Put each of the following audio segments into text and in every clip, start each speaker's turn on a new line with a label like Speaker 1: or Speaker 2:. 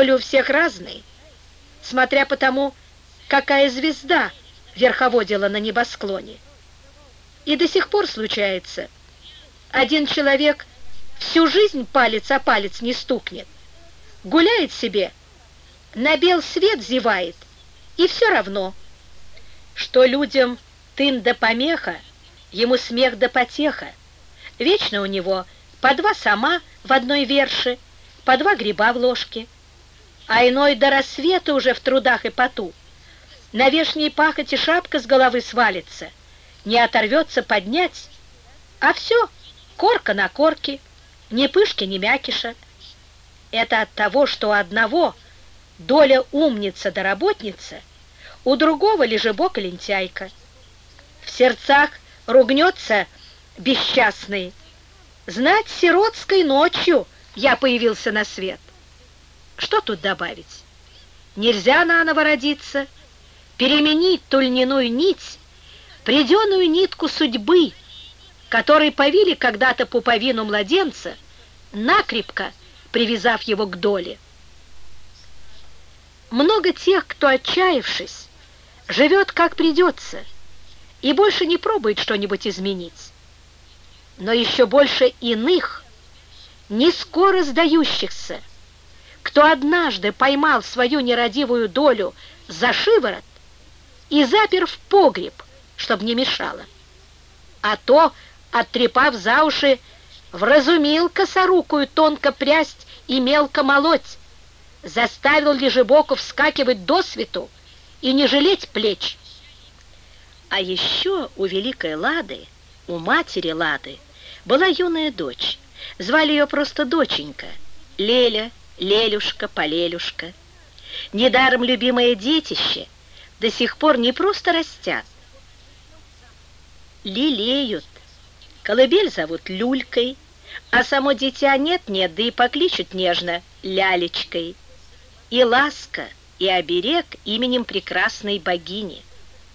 Speaker 1: Воли у всех разные, смотря по тому, какая звезда верховодила на небосклоне. И до сих пор случается, один человек всю жизнь палец о палец не стукнет, гуляет себе, на бел свет зевает, и все равно, что людям тын да помеха, ему смех да потеха. Вечно у него по два сома в одной верше, по два гриба в ложке, а иной до рассвета уже в трудах и поту. На вешней пахоте шапка с головы свалится, не оторвется поднять, а все корка на корке, ни пышки, ни мякиша. Это от того, что у одного доля умница да работница, у другого лежебок и лентяйка. В сердцах ругнется бесчастный: знать, сиротской ночью я появился на свет. Что тут добавить? Нельзя наново родиться, переменить ту льняную нить, приденую нитку судьбы, которой повили когда-то пуповину младенца, накрепко привязав его к доле. Много тех, кто, отчаявшись, живет как придется и больше не пробует что-нибудь изменить. Но еще больше иных, не скоро сдающихся, кто однажды поймал свою нерадивую долю за шиворот и запер в погреб, чтобы не мешало. А то, оттрепав за уши, вразумил косорукую тонко прясть и мелко молоть, заставил лежебоку вскакивать досвету и не жалеть плеч. А еще у великой Лады, у матери Лады, была юная дочь. Звали ее просто доченька, Леля, Лелюшка, Полелюшка. Недаром любимое детище до сих пор не просто растят, лелеют. Колыбель зовут Люлькой, а само дитя нет-нет, да и покличут нежно Лялечкой. И ласка, и оберег именем прекрасной богини.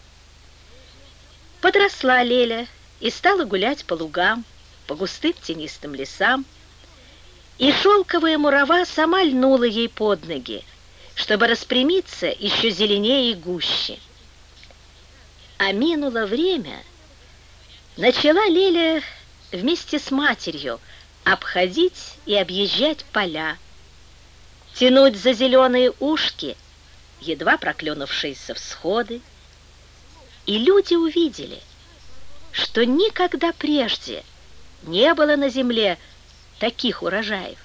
Speaker 1: Подросла Леля и стала гулять по лугам, по густым тенистым лесам, и шелковая мурава сама льнула ей под ноги, чтобы распрямиться еще зеленее и гуще. А минуло время, начала Леля вместе с матерью обходить и объезжать поля, тянуть за зеленые ушки едва проклюнувшиеся всходы. И люди увидели, что никогда прежде не было на земле таких урожаев.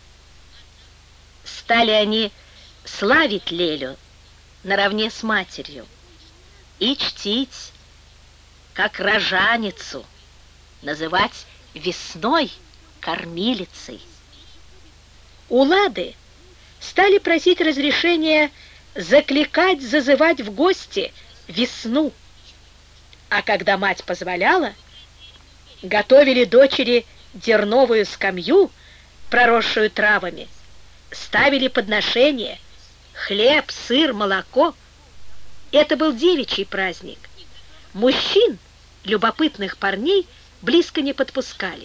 Speaker 1: Стали они славить Лелю наравне с матерью и чтить как рожаницу, называть весной кормилицей. У Лады стали просить разрешения закликать, зазывать в гости весну. А когда мать позволяла, готовили дочери дерновую скамью, проросшую травами, ставили подношения, хлеб, сыр, молоко. Это был девичий праздник. Мужчин, любопытных парней, близко не подпускали.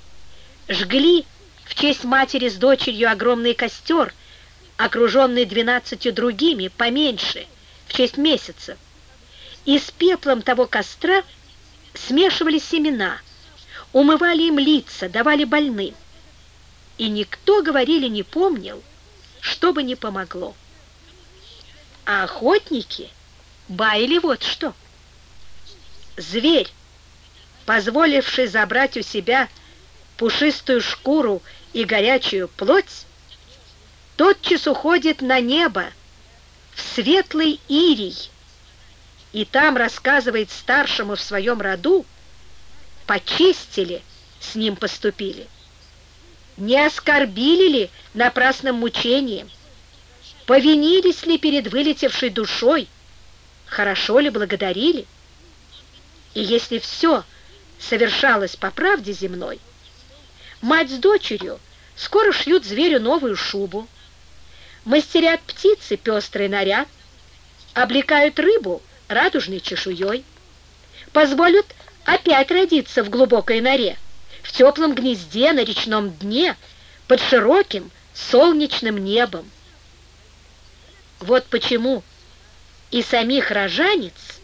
Speaker 1: Жгли в честь матери с дочерью огромный костер, окруженный 12 другими, поменьше, в честь месяцев. И с пеплом того костра смешивали семена, умывали им лица, давали больным. И никто, говорили, не помнил, что бы ни помогло. А охотники баяли вот что. Зверь, позволивший забрать у себя пушистую шкуру и горячую плоть, тотчас уходит на небо, в светлый Ирий, и там рассказывает старшему в своем роду, почистили, с ним поступили, не оскорбили ли напрасным мучением, повинились ли перед вылетевшей душой, хорошо ли благодарили. И если все совершалось по правде земной, мать с дочерью скоро шьют зверю новую шубу, мастерят птицы пестрый наряд, облекают рыбу радужной чешуей, позволят опять родиться в глубокой норе, в теплом гнезде на речном дне, под широким солнечным небом. Вот почему и самих рожанец